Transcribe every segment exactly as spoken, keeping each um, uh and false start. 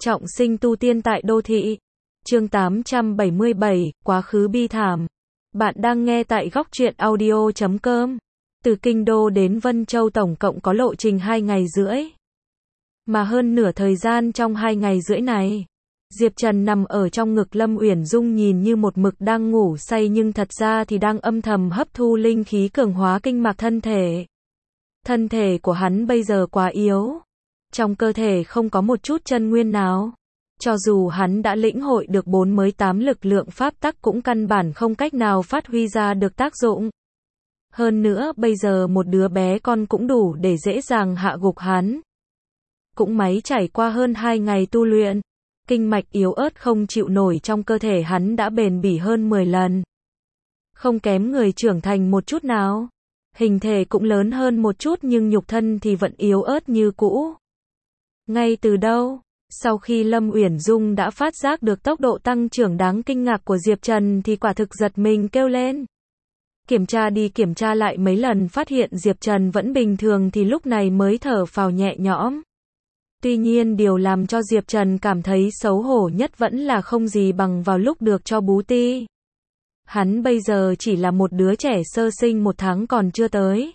Trọng sinh tu tiên tại đô thị. Chương tám trăm bảy mươi bảy, quá khứ bi thảm. Bạn đang nghe tại góc truyện audio chấm com. Từ Kinh Đô đến Vân Châu tổng cộng có lộ trình hai ngày rưỡi. Mà hơn nửa thời gian trong hai ngày rưỡi này, Diệp Trần nằm ở trong ngực Lâm Uyển Dung nhìn như một mực đang ngủ say nhưng thật ra thì đang âm thầm hấp thu linh khí cường hóa kinh mạch thân thể. Thân thể của hắn bây giờ quá yếu. Trong cơ thể không có một chút chân nguyên nào. Cho dù hắn đã lĩnh hội được bốn mới tám lực lượng pháp tắc cũng căn bản không cách nào phát huy ra được tác dụng. Hơn nữa bây giờ một đứa bé con cũng đủ để dễ dàng hạ gục hắn. Cũng may trải qua hơn hai ngày tu luyện, kinh mạch yếu ớt không chịu nổi trong cơ thể hắn đã bền bỉ hơn mười lần. Không kém người trưởng thành một chút nào. Hình thể cũng lớn hơn một chút nhưng nhục thân thì vẫn yếu ớt như cũ. Ngay từ đâu, sau khi Lâm Uyển Dung đã phát giác được tốc độ tăng trưởng đáng kinh ngạc của Diệp Trần thì quả thực giật mình kêu lên. Kiểm tra đi kiểm tra lại mấy lần phát hiện Diệp Trần vẫn bình thường thì lúc này mới thở phào nhẹ nhõm. Tuy nhiên điều làm cho Diệp Trần cảm thấy xấu hổ nhất vẫn là không gì bằng vào lúc được cho bú ti. Hắn bây giờ chỉ là một đứa trẻ sơ sinh một tháng còn chưa tới.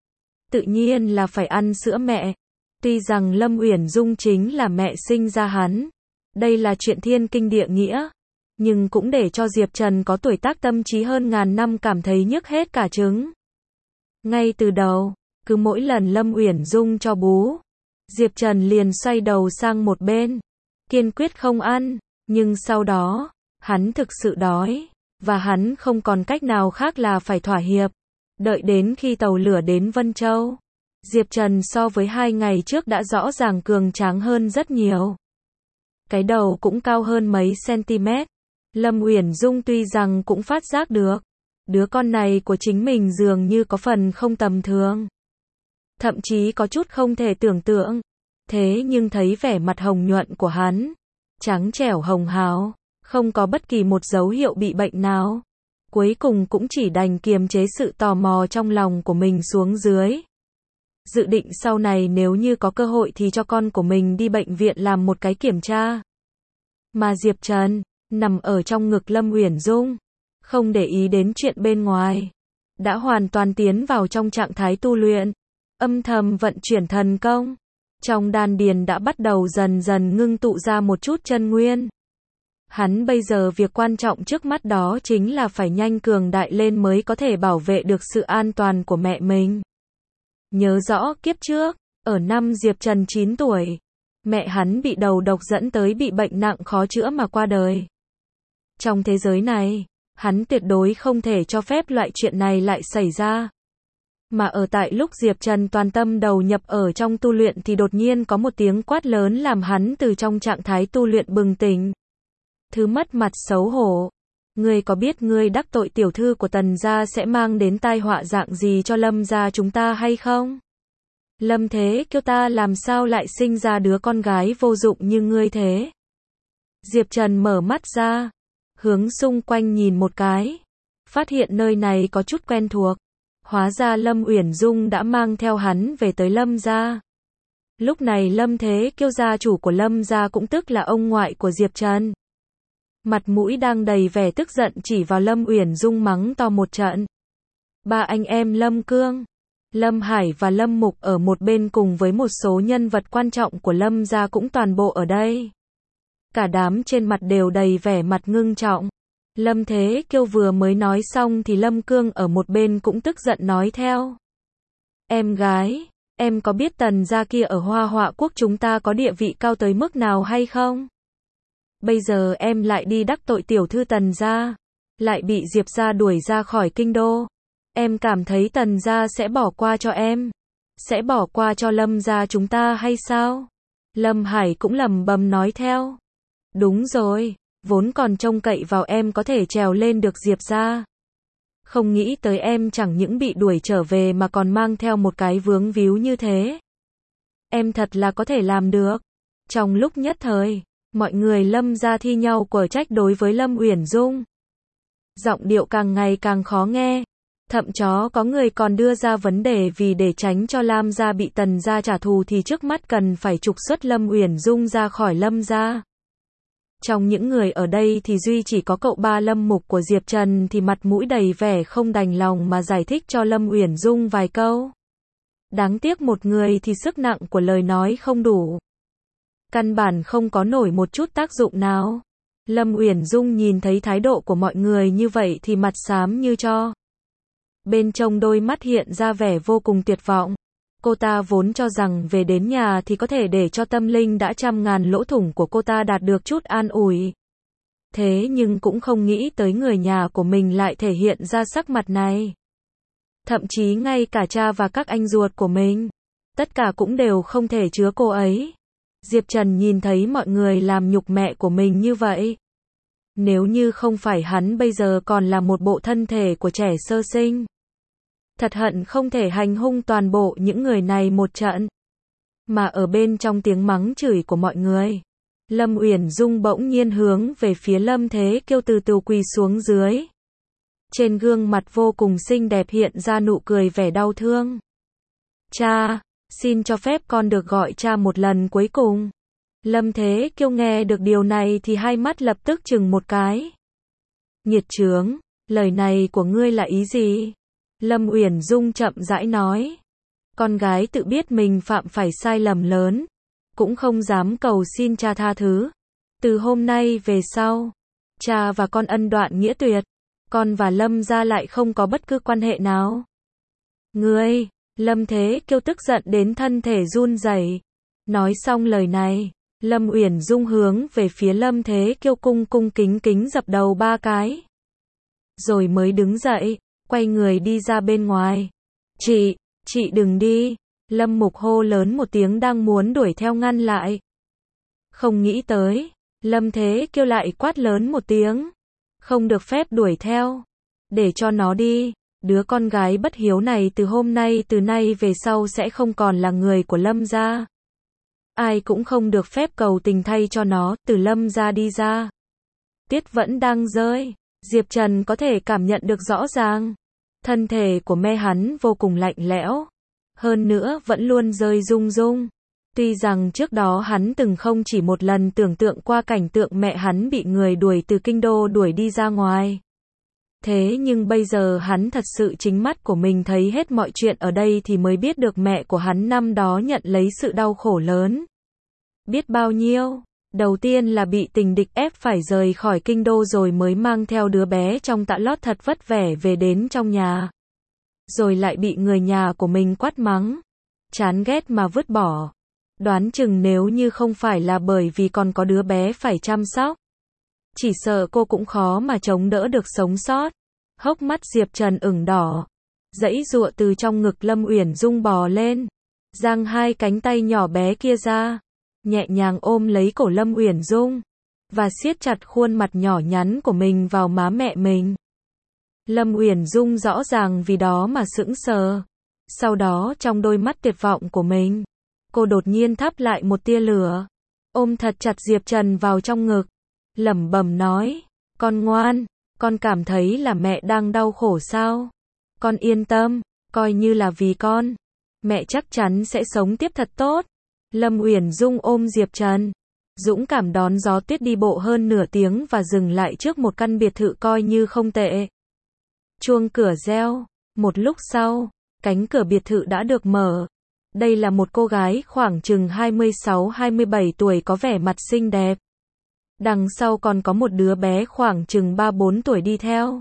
Tự nhiên là phải ăn sữa mẹ. Tuy rằng Lâm Uyển Dung chính là mẹ sinh ra hắn. Đây là chuyện thiên kinh địa nghĩa. Nhưng cũng để cho Diệp Trần có tuổi tác tâm trí hơn ngàn năm cảm thấy nhức hết cả trứng. Ngay từ đầu, cứ mỗi lần Lâm Uyển Dung cho bú, Diệp Trần liền xoay đầu sang một bên. Kiên quyết không ăn. Nhưng sau đó, hắn thực sự đói. Và hắn không còn cách nào khác là phải thỏa hiệp. Đợi đến khi tàu lửa đến Vân Châu, Diệp Trần so với hai ngày trước đã rõ ràng cường tráng hơn rất nhiều. Cái đầu cũng cao hơn mấy cm. Lâm Uyển Dung tuy rằng cũng phát giác được, đứa con này của chính mình dường như có phần không tầm thường. Thậm chí có chút không thể tưởng tượng. Thế nhưng thấy vẻ mặt hồng nhuận của hắn, trắng trẻo hồng hào, không có bất kỳ một dấu hiệu bị bệnh nào. Cuối cùng cũng chỉ đành kiềm chế sự tò mò trong lòng của mình xuống dưới. Dự định sau này nếu như có cơ hội thì cho con của mình đi bệnh viện làm một cái kiểm tra. Mà Diệp Trần, nằm ở trong ngực Lâm Uyển Dung, không để ý đến chuyện bên ngoài. Đã hoàn toàn tiến vào trong trạng thái tu luyện, âm thầm vận chuyển thần công. Trong đan điền đã bắt đầu dần dần ngưng tụ ra một chút chân nguyên. Hắn bây giờ việc quan trọng trước mắt đó chính là phải nhanh cường đại lên mới có thể bảo vệ được sự an toàn của mẹ mình. Nhớ rõ kiếp trước, ở năm Diệp Trần chín tuổi, mẹ hắn bị đầu độc dẫn tới bị bệnh nặng khó chữa mà qua đời. Trong thế giới này, hắn tuyệt đối không thể cho phép loại chuyện này lại xảy ra. Mà ở tại lúc Diệp Trần toàn tâm đầu nhập ở trong tu luyện thì đột nhiên có một tiếng quát lớn làm hắn từ trong trạng thái tu luyện bừng tỉnh. Thứ mất mặt xấu hổ. Ngươi có biết ngươi đắc tội tiểu thư của Tần gia sẽ mang đến tai họa dạng gì cho Lâm gia chúng ta hay không? Lâm Thế Kiêu ta làm sao lại sinh ra đứa con gái vô dụng như ngươi thế? Diệp Trần mở mắt ra, hướng xung quanh nhìn một cái, phát hiện nơi này có chút quen thuộc. Hóa ra Lâm Uyển Dung đã mang theo hắn về tới Lâm gia. Lúc này Lâm Thế Kiêu gia chủ của Lâm gia cũng tức là ông ngoại của Diệp Trần. Mặt mũi đang đầy vẻ tức giận chỉ vào Lâm Uyển Dung mắng to một trận. Ba anh em Lâm Cương, Lâm Hải và Lâm Mục ở một bên cùng với một số nhân vật quan trọng của Lâm gia cũng toàn bộ ở đây. Cả đám trên mặt đều đầy vẻ mặt ngưng trọng. Lâm Thế Kiêu vừa mới nói xong thì Lâm Cương ở một bên cũng tức giận nói theo. Em gái, em có biết Tần gia kia ở Hoa Họa quốc chúng ta có địa vị cao tới mức nào hay không? Bây giờ em lại đi đắc tội tiểu thư Tần gia, lại bị Diệp gia đuổi ra khỏi kinh đô. Em cảm thấy Tần gia sẽ bỏ qua cho em, sẽ bỏ qua cho Lâm gia chúng ta hay sao? Lâm Hải cũng lẩm bẩm nói theo. Đúng rồi, vốn còn trông cậy vào em có thể trèo lên được Diệp gia. Không nghĩ tới em chẳng những bị đuổi trở về mà còn mang theo một cái vướng víu như thế. Em thật là có thể làm được. Trong lúc nhất thời, mọi người Lâm gia thi nhau quở trách đối với Lâm Uyển Dung. Giọng điệu càng ngày càng khó nghe. Thậm chó có người còn đưa ra vấn đề vì để tránh cho Lam gia bị Tần gia trả thù thì trước mắt cần phải trục xuất Lâm Uyển Dung ra khỏi Lâm gia. Trong những người ở đây thì duy chỉ có cậu ba Lâm Mục của Diệp Trần thì mặt mũi đầy vẻ không đành lòng mà giải thích cho Lâm Uyển Dung vài câu. Đáng tiếc một người thì sức nặng của lời nói không đủ. Căn bản không có nổi một chút tác dụng nào. Lâm Uyển Dung nhìn thấy thái độ của mọi người như vậy thì mặt xám như tro. Bên trong đôi mắt hiện ra vẻ vô cùng tuyệt vọng. Cô ta vốn cho rằng về đến nhà thì có thể để cho tâm linh đã trăm ngàn lỗ thủng của cô ta đạt được chút an ủi. Thế nhưng cũng không nghĩ tới người nhà của mình lại thể hiện ra sắc mặt này. Thậm chí ngay cả cha và các anh ruột của mình, tất cả cũng đều không thể chứa cô ấy. Diệp Trần nhìn thấy mọi người làm nhục mẹ của mình như vậy. Nếu như không phải hắn bây giờ còn là một bộ thân thể của trẻ sơ sinh. Thật hận không thể hành hung toàn bộ những người này một trận. Mà ở bên trong tiếng mắng chửi của mọi người, Lâm Uyển Dung bỗng nhiên hướng về phía Lâm Thế Kiêu từ từ quỳ xuống dưới. Trên gương mặt vô cùng xinh đẹp hiện ra nụ cười vẻ đau thương. Cha, xin cho phép con được gọi cha một lần cuối cùng. Lâm Thế Kiêu nghe được điều này thì hai mắt lập tức chừng một cái. Nghiệt chướng, lời này của ngươi là ý gì? Lâm Uyển Dung chậm rãi nói. Con gái tự biết mình phạm phải sai lầm lớn, cũng không dám cầu xin cha tha thứ. Từ hôm nay về sau, cha và con ân đoạn nghĩa tuyệt. Con và Lâm gia lại không có bất cứ quan hệ nào. Ngươi, Lâm Thế Kiêu tức giận đến thân thể run rẩy. Nói xong lời này, Lâm Uyển Dung hướng về phía Lâm Thế Kiêu cung cung kính kính dập đầu ba cái. Rồi mới đứng dậy, quay người đi ra bên ngoài. Chị, chị đừng đi. Lâm Mục hô lớn một tiếng đang muốn đuổi theo ngăn lại. Không nghĩ tới, Lâm Thế Kiêu lại quát lớn một tiếng. Không được phép đuổi theo. Để cho nó đi. Đứa con gái bất hiếu này từ hôm nay từ nay về sau sẽ không còn là người của Lâm gia. Ai cũng không được phép cầu tình thay cho nó, từ Lâm gia đi ra. Tiết vẫn đang rơi. Diệp Trần có thể cảm nhận được rõ ràng. Thân thể của mẹ hắn vô cùng lạnh lẽo. Hơn nữa vẫn luôn rơi rung rung. Tuy rằng trước đó hắn từng không chỉ một lần tưởng tượng qua cảnh tượng mẹ hắn bị người đuổi từ kinh đô đuổi đi ra ngoài. Thế nhưng bây giờ hắn thật sự chính mắt của mình thấy hết mọi chuyện ở đây thì mới biết được mẹ của hắn năm đó nhận lấy sự đau khổ lớn. Biết bao nhiêu. Đầu tiên là bị tình địch ép phải rời khỏi kinh đô rồi mới mang theo đứa bé trong tạ lót thật vất vả về đến trong nhà. Rồi lại bị người nhà của mình quát mắng. Chán ghét mà vứt bỏ. Đoán chừng nếu như không phải là bởi vì còn có đứa bé phải chăm sóc, chỉ sợ cô cũng khó mà chống đỡ được sống sót. Hốc mắt Diệp Trần ửng đỏ. Giãy giụa từ trong ngực Lâm Uyển Dung bò lên. Giang hai cánh tay nhỏ bé kia ra. Nhẹ nhàng ôm lấy cổ Lâm Uyển Dung. Và siết chặt khuôn mặt nhỏ nhắn của mình vào má mẹ mình. Lâm Uyển Dung rõ ràng vì đó mà sững sờ. Sau đó trong đôi mắt tuyệt vọng của mình, cô đột nhiên thắp lại một tia lửa. Ôm thật chặt Diệp Trần vào trong ngực. Lẩm bẩm nói. Con ngoan. Con cảm thấy là mẹ đang đau khổ sao? Con yên tâm. Coi như là vì con, mẹ chắc chắn sẽ sống tiếp thật tốt. Lâm Uyển Dung ôm Diệp Trần, dũng cảm đón gió tuyết đi bộ hơn nửa tiếng và dừng lại trước một căn biệt thự coi như không tệ. Chuông cửa reo. Một lúc sau, cánh cửa biệt thự đã được mở. Đây là một cô gái khoảng chừng hai mươi sáu hai mươi bảy tuổi có vẻ mặt xinh đẹp. Đằng sau còn có một đứa bé khoảng chừng ba bốn tuổi đi theo.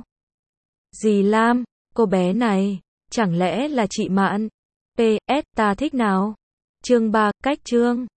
Dì Lam, cô bé này, chẳng lẽ là chị Mạn? pê ét ta thích nào? Chương ba, cách chương.